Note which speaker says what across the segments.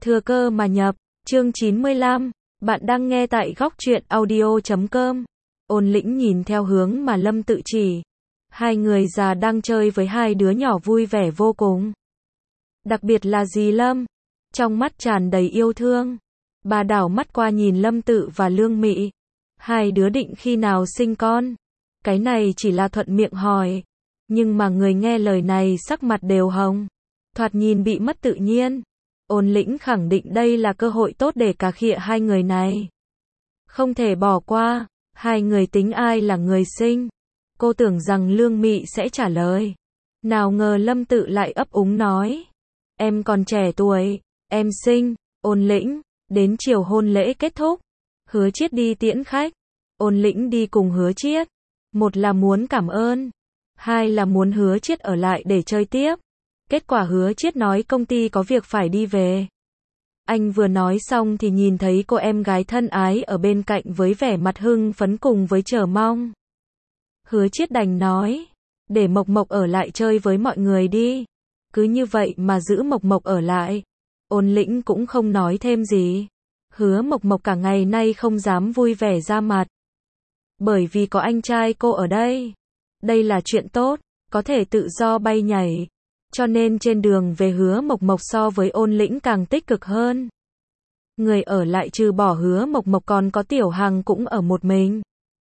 Speaker 1: Thừa cơ mà nhập, chương 95, bạn đang nghe tại góc truyện audio.com. Ôn Lĩnh nhìn theo hướng mà Lâm tự chỉ. Hai người già đang chơi với hai đứa nhỏ vui vẻ vô cùng. Đặc biệt là dì Lâm, trong mắt tràn đầy yêu thương. Bà đảo mắt qua nhìn Lâm Tự và Lương Mị. Hai đứa định khi nào sinh con? Cái này chỉ là thuận miệng hỏi. Nhưng mà người nghe lời này sắc mặt đều hồng. Thoạt nhìn bị mất tự nhiên. Ôn Lĩnh khẳng định đây là cơ hội tốt để cà khịa hai người này. Không thể bỏ qua. Hai người tính ai là người sinh. Cô tưởng rằng Lương Mị sẽ trả lời. Nào ngờ Lâm Tự lại ấp úng nói. Em còn trẻ tuổi, em sinh. Ôn Lĩnh, đến chiều hôn lễ kết thúc. Hứa Chiết đi tiễn khách. Ôn Lĩnh đi cùng Hứa Chiết. Một là muốn cảm ơn. Hai là muốn Hứa Chiết ở lại để chơi tiếp. Kết quả Hứa Chiết nói công ty có việc phải đi về. Anh vừa nói xong thì nhìn thấy cô em gái thân ái ở bên cạnh với vẻ mặt hưng phấn cùng với chờ mong. Hứa Chiết đành nói, để Mộc Mộc ở lại chơi với mọi người đi. Cứ như vậy mà giữ Mộc Mộc ở lại. Ôn Lĩnh cũng không nói thêm gì. Hứa Mộc Mộc cả ngày nay không dám vui vẻ ra mặt. Bởi vì có anh trai cô ở đây. Đây là chuyện tốt, có thể tự do bay nhảy. Cho nên trên đường về Hứa Mộc Mộc so với Ôn Lĩnh càng tích cực hơn. Người ở lại trừ bỏ Hứa Mộc Mộc còn có Tiểu Hằng cũng ở một mình.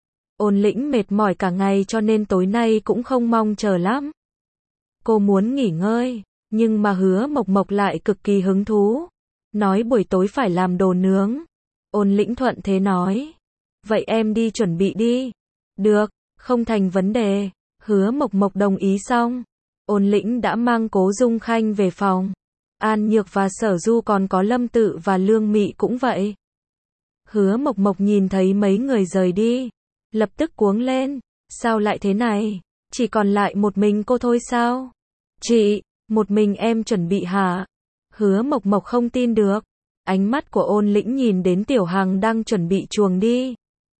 Speaker 1: Ôn Lĩnh mệt mỏi cả ngày cho nên tối nay cũng không mong chờ lắm. Cô muốn nghỉ ngơi, nhưng mà Hứa Mộc Mộc lại cực kỳ hứng thú. Nói buổi tối phải làm đồ nướng. Ôn Lĩnh thuận thế nói. Vậy em đi chuẩn bị đi. Được, không thành vấn đề. Hứa Mộc Mộc đồng ý xong. Ôn Lĩnh đã mang Cố Dung Khanh về phòng. An Nhược và Sở Du còn có Lâm Tự và Lương Mị cũng vậy. Hứa Mộc Mộc nhìn thấy mấy người rời đi. Lập tức cuống lên. Sao lại thế này? Chỉ còn lại một mình cô thôi sao? Chị, một mình em chuẩn bị hả? Hứa Mộc Mộc không tin được. Ánh mắt của Ôn Lĩnh nhìn đến Tiểu Hằng đang chuẩn bị chuồng đi.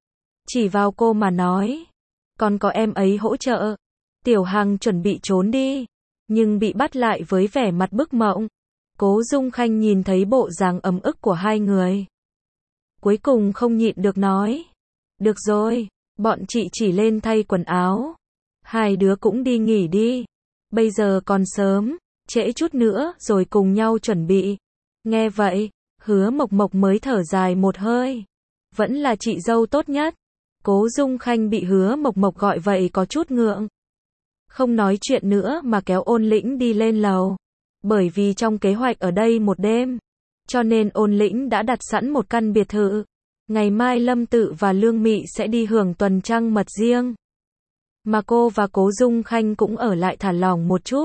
Speaker 1: Chỉ vào cô mà nói. Còn có em ấy hỗ trợ. Tiểu Hằng chuẩn bị trốn đi. Nhưng bị bắt lại với vẻ mặt bức mộng. Cố Dung Khanh nhìn thấy bộ dáng ấm ức của hai người. Cuối cùng không nhịn được nói. Được rồi, bọn chị chỉ lên thay quần áo. Hai đứa cũng đi nghỉ đi. Bây giờ còn sớm, trễ chút nữa rồi cùng nhau chuẩn bị. Nghe vậy, Hứa Mộc Mộc mới thở dài một hơi. Vẫn là chị dâu tốt nhất. Cố Dung Khanh bị Hứa Mộc Mộc gọi vậy có chút ngượng. Không nói chuyện nữa mà kéo Ôn Lĩnh đi lên lầu. Bởi vì trong kế hoạch ở đây một đêm. Cho nên Ôn Lĩnh đã đặt sẵn một căn biệt thự. Ngày mai Lâm Tự và Lương Mị sẽ đi hưởng tuần trăng mật riêng. Mà cô và Cố Dung Khanh cũng ở lại thả lỏng một chút.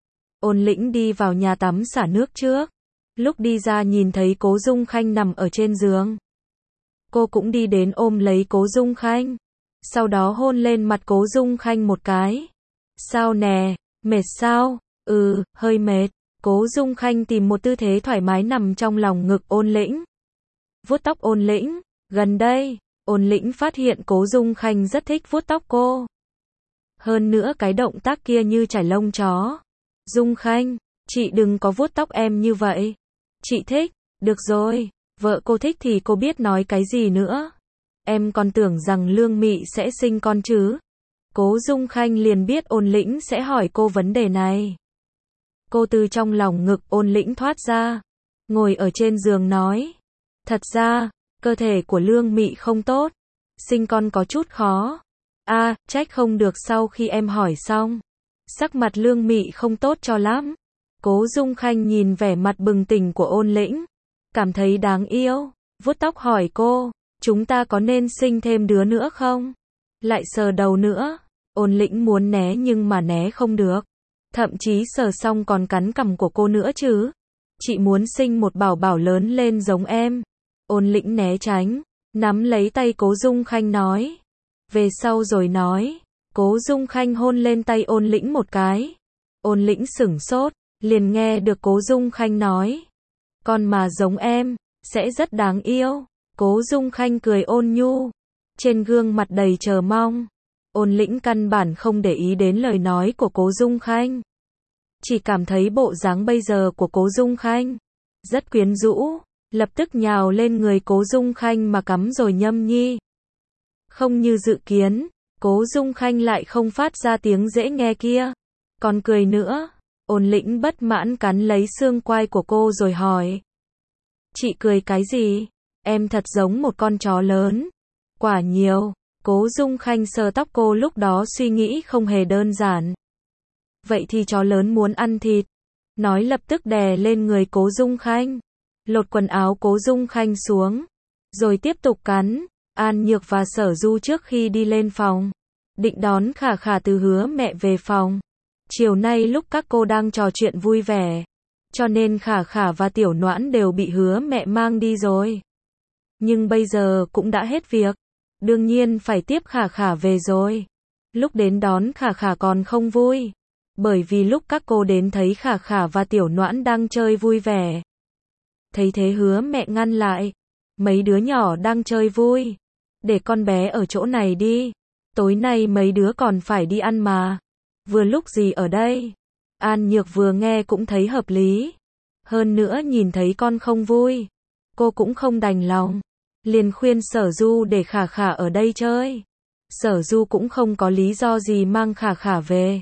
Speaker 1: Ôn Lĩnh đi vào nhà tắm xả nước trước. Lúc đi ra nhìn thấy Cố Dung Khanh nằm ở trên giường. Cô cũng đi đến ôm lấy Cố Dung Khanh. Sau đó hôn lên mặt Cố Dung Khanh một cái. Sao nè, mệt sao? Hơi mệt. Cố Dung Khanh tìm một tư thế thoải mái nằm trong lòng ngực Ôn Lĩnh. Vuốt tóc Ôn Lĩnh. Gần đây, Ôn Lĩnh phát hiện Cố Dung Khanh rất thích vuốt tóc cô. Hơn nữa cái động tác kia như chải lông chó. Dung Khanh, chị đừng có vuốt tóc em như vậy. Chị thích, được rồi, vợ cô thích thì cô biết nói cái gì nữa. Em còn tưởng rằng Lương Mị sẽ sinh con chứ. Cố Dung Khanh liền biết Ôn Lĩnh sẽ hỏi cô vấn đề này. Cô từ trong lòng ngực Ôn Lĩnh thoát ra. Ngồi ở trên giường nói. Thật ra, cơ thể của Lương Mị không tốt. Sinh con có chút khó. Trách không được sau khi em hỏi xong. Sắc mặt Lương Mị không tốt cho lắm. Cố Dung Khanh nhìn vẻ mặt bừng tỉnh của Ôn Lĩnh. Cảm thấy đáng yêu. Vuốt tóc hỏi cô. Chúng ta có nên sinh thêm đứa nữa không? Lại sờ đầu nữa. Ôn Lĩnh muốn né nhưng mà né không được. Thậm chí sờ xong còn cắn cằm của cô nữa chứ. Chị muốn sinh một bảo bảo lớn lên giống em. Ôn Lĩnh né tránh. Nắm lấy tay Cố Dung Khanh nói. Về sau rồi nói. Cố Dung Khanh hôn lên tay Ôn Lĩnh một cái. Ôn Lĩnh sửng sốt. Liền nghe được Cố Dung Khanh nói. Con mà giống em, sẽ rất đáng yêu. Cố Dung Khanh cười ôn nhu. Trên gương mặt đầy chờ mong. Ôn Lĩnh căn bản không để ý đến lời nói của Cố Dung Khanh. Chỉ cảm thấy bộ dáng bây giờ của Cố Dung Khanh rất quyến rũ, lập tức nhào lên người Cố Dung Khanh mà cắm rồi nhâm nhi. Không như dự kiến, Cố Dung Khanh lại không phát ra tiếng dễ nghe kia, còn cười nữa. Ôn Lĩnh bất mãn cắn lấy xương quai của cô rồi hỏi. Chị cười cái gì? Em thật giống một con chó lớn. Quả nhiều. Cố Dung Khanh sờ tóc cô, lúc đó suy nghĩ không hề đơn giản. Vậy thì chó lớn muốn ăn thịt. Nói lập tức đè lên người Cố Dung Khanh, lột quần áo Cố Dung Khanh xuống, rồi tiếp tục cắn. An Nhược và Sở Du trước khi đi lên phòng, định đón Khả Khả từ Hứa mẹ về phòng. Chiều nay lúc các cô đang trò chuyện vui vẻ, cho nên Khả Khả và Tiểu Noãn đều bị Hứa mẹ mang đi rồi. Nhưng bây giờ cũng đã hết việc, đương nhiên phải tiếp Khả Khả về rồi. Lúc đến đón Khả Khả còn không vui, bởi vì lúc các cô đến thấy Khả Khả và Tiểu Noãn đang chơi vui vẻ. Thấy thế Hứa mẹ ngăn lại. Mấy đứa nhỏ đang chơi vui, để con bé ở chỗ này đi. Tối nay mấy đứa còn phải đi ăn mà. Vừa lúc gì ở đây. An Nhược vừa nghe cũng thấy hợp lý. Hơn nữa nhìn thấy con không vui, cô cũng không đành lòng. Liền khuyên Sở Du để Khả Khả ở đây chơi. Sở Du cũng không có lý do gì mang Khả Khả về.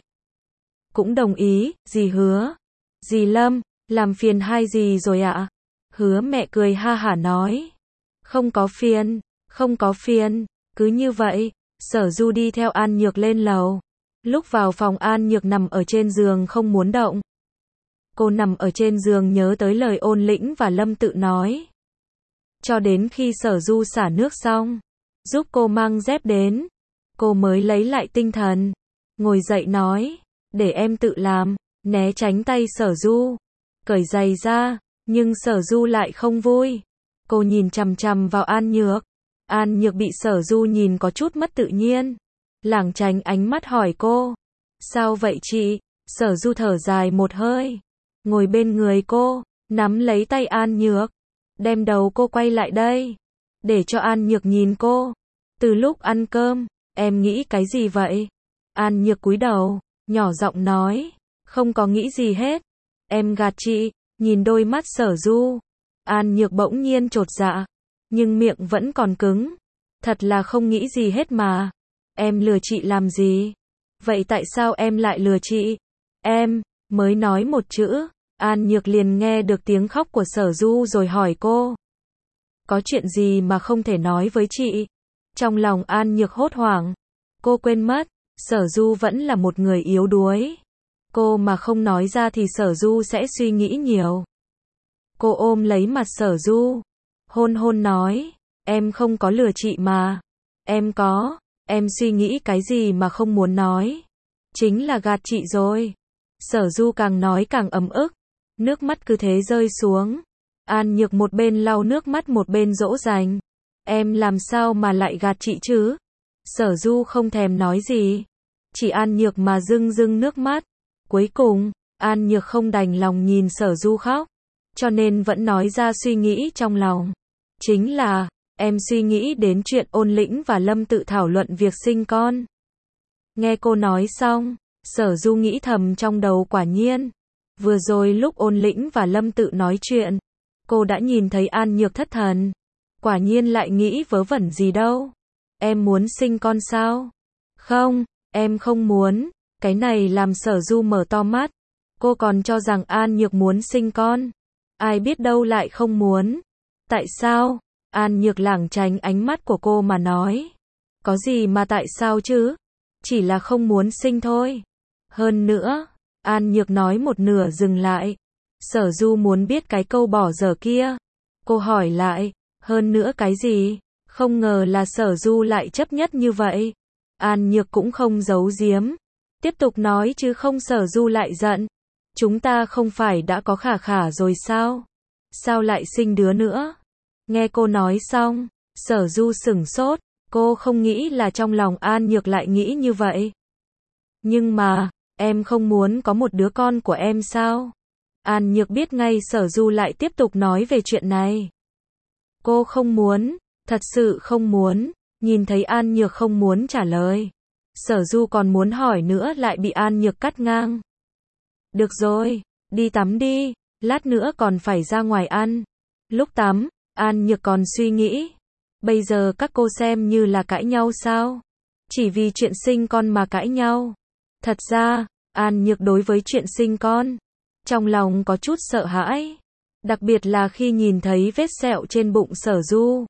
Speaker 1: Cũng đồng ý. Dì Hứa, dì Lâm, làm phiền hai dì rồi ạ. Hứa mẹ cười ha hả nói. Không có phiền, không có phiền. Cứ như vậy, Sở Du đi theo An Nhược lên lầu. Lúc vào phòng An Nhược nằm ở trên giường không muốn động. Cô nằm ở trên giường nhớ tới lời Ôn Lĩnh và Lâm Tự nói. Cho đến khi Sở Du xả nước xong, giúp cô mang dép đến, cô mới lấy lại tinh thần. Ngồi dậy nói, để em tự làm, né tránh tay Sở Du. Cởi giày ra, nhưng Sở Du lại không vui. Cô nhìn chằm chằm vào An Nhược. An Nhược bị Sở Du nhìn có chút mất tự nhiên, lảng tránh ánh mắt hỏi cô. Sao vậy chị? Sở Du thở dài một hơi, ngồi bên người cô, nắm lấy tay An Nhược, đem đầu cô quay lại đây, để cho An Nhược nhìn cô. Từ lúc ăn cơm, em nghĩ cái gì vậy? An Nhược cúi đầu, nhỏ giọng nói, không có nghĩ gì hết. Em gạt chị. Nhìn đôi mắt Sở Du, An Nhược bỗng nhiên chột dạ, nhưng miệng vẫn còn cứng. Thật là không nghĩ gì hết mà. Em lừa chị làm gì? Vậy tại sao em lại lừa chị? Em, mới nói một chữ, An Nhược liền nghe được tiếng khóc của Sở Du rồi hỏi cô. Có chuyện gì mà không thể nói với chị? Trong lòng An Nhược hốt hoảng, cô quên mất, Sở Du vẫn là một người yếu đuối. Cô mà không nói ra thì Sở Du sẽ suy nghĩ nhiều. Cô ôm lấy mặt Sở Du, hôn hôn nói, em không có lừa chị mà. Em có, em suy nghĩ cái gì mà không muốn nói. Chính là gạt chị rồi. Sở Du càng nói càng ấm ức, nước mắt cứ thế rơi xuống. An Nhược một bên lau nước mắt một bên dỗ dành. Em làm sao mà lại gạt chị chứ? Sở Du không thèm nói gì, chỉ An Nhược mà rưng rưng nước mắt. Cuối cùng, An Nhược không đành lòng nhìn Sở Du khóc, cho nên vẫn nói ra suy nghĩ trong lòng. Chính là, em suy nghĩ đến chuyện Ôn Lĩnh và Lâm Tự thảo luận việc sinh con. Nghe cô nói xong, Sở Du nghĩ thầm trong đầu, quả nhiên. Vừa rồi lúc Ôn Lĩnh và Lâm Tự nói chuyện, cô đã nhìn thấy An Nhược thất thần. Quả nhiên lại nghĩ vớ vẩn gì đâu. Em muốn sinh con sao? Không, em không muốn. Cái này làm Sở Du mở to mắt. Cô còn cho rằng An Nhược muốn sinh con. Ai biết đâu lại không muốn. Tại sao? An Nhược lảng tránh ánh mắt của cô mà nói. Có gì mà tại sao chứ? Chỉ là không muốn sinh thôi. Hơn nữa, An Nhược nói một nửa dừng lại. Sở Du muốn biết cái câu bỏ dở kia. Cô hỏi lại, hơn nữa cái gì? Không ngờ là Sở Du lại chấp nhất như vậy. An Nhược cũng không giấu giếm, tiếp tục nói chứ không. Sở Du lại giận. Chúng ta không phải đã có Khả Khả rồi sao? Sao lại sinh đứa nữa? Nghe cô nói xong, Sở Du sửng sốt. Cô không nghĩ là trong lòng An Nhược lại nghĩ như vậy. Nhưng mà, em không muốn có một đứa con của em sao? An Nhược biết ngay Sở Du lại tiếp tục nói về chuyện này. Cô không muốn, thật sự không muốn. Nhìn thấy An Nhược không muốn trả lời, Sở Du còn muốn hỏi nữa lại bị An Nhược cắt ngang. Được rồi, đi tắm đi. Lát nữa còn phải ra ngoài ăn. Lúc tắm, An Nhược còn suy nghĩ. Bây giờ các cô xem như là cãi nhau sao? Chỉ vì chuyện sinh con mà cãi nhau. Thật ra, An Nhược đối với chuyện sinh con, trong lòng có chút sợ hãi. Đặc biệt là khi nhìn thấy vết sẹo trên bụng Sở Du.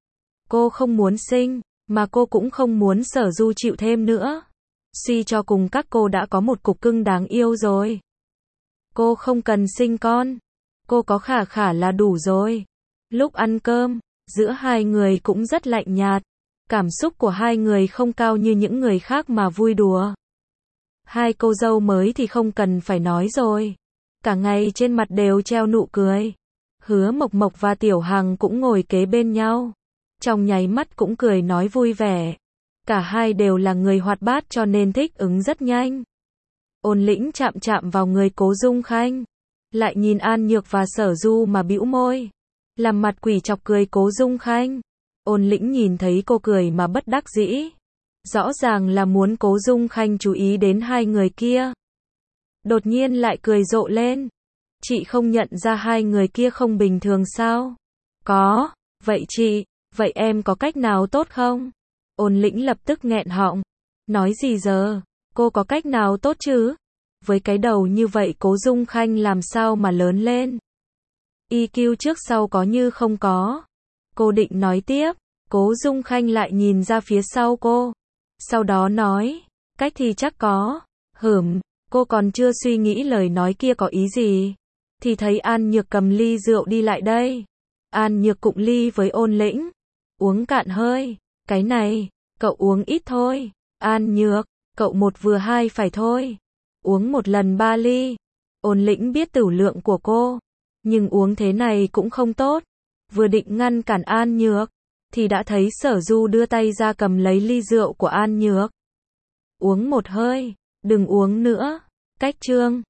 Speaker 1: Cô không muốn sinh, mà cô cũng không muốn Sở Du chịu thêm nữa. Suy cho cùng các cô đã có một cục cưng đáng yêu rồi. Cô không cần sinh con. Cô có Khả Khả là đủ rồi. Lúc ăn cơm, giữa hai người cũng rất lạnh nhạt. Cảm xúc của hai người không cao như những người khác mà vui đùa. Hai cô dâu mới thì không cần phải nói rồi. Cả ngày trên mặt đều treo nụ cười. Hứa Mộc Mộc và Tiểu Hằng cũng ngồi kế bên nhau. Trong nháy mắt cũng cười nói vui vẻ. Cả hai đều là người hoạt bát cho nên thích ứng rất nhanh. Ôn Lĩnh chạm chạm vào người Cố Dung Khanh. Lại nhìn An Nhược và Sở Du mà bĩu môi. Làm mặt quỷ chọc cười Cố Dung Khanh. Ôn Lĩnh nhìn thấy cô cười mà bất đắc dĩ. Rõ ràng là muốn Cố Dung Khanh chú ý đến hai người kia. Đột nhiên lại cười rộ lên. Chị không nhận ra hai người kia không bình thường sao? Có, vậy chị, vậy em có cách nào tốt không? Ôn Lĩnh lập tức nghẹn họng. Nói gì giờ? Cô có cách nào tốt chứ? Với cái đầu như vậy Cố Dung Khanh làm sao mà lớn lên? EQ trước sau có như không có. Cô định nói tiếp. Cố Dung Khanh lại nhìn ra phía sau cô. Sau đó nói. Cách thì chắc có. Cô còn chưa suy nghĩ lời nói kia có ý gì. Thì thấy An Nhược cầm ly rượu đi lại đây. An Nhược cụng ly với Ôn Lĩnh. Uống cạn hơi. Cái này, cậu uống ít thôi. An Nhược, cậu một vừa hai phải thôi. Uống một lần 3 ly. Ôn Lĩnh biết tửu lượng của cô. Nhưng uống thế này cũng không tốt. Vừa định ngăn cản An Nhược. Thì đã thấy Sở Du đưa tay ra cầm lấy ly rượu của An Nhược. Uống một hơi. Đừng uống nữa. Cách chương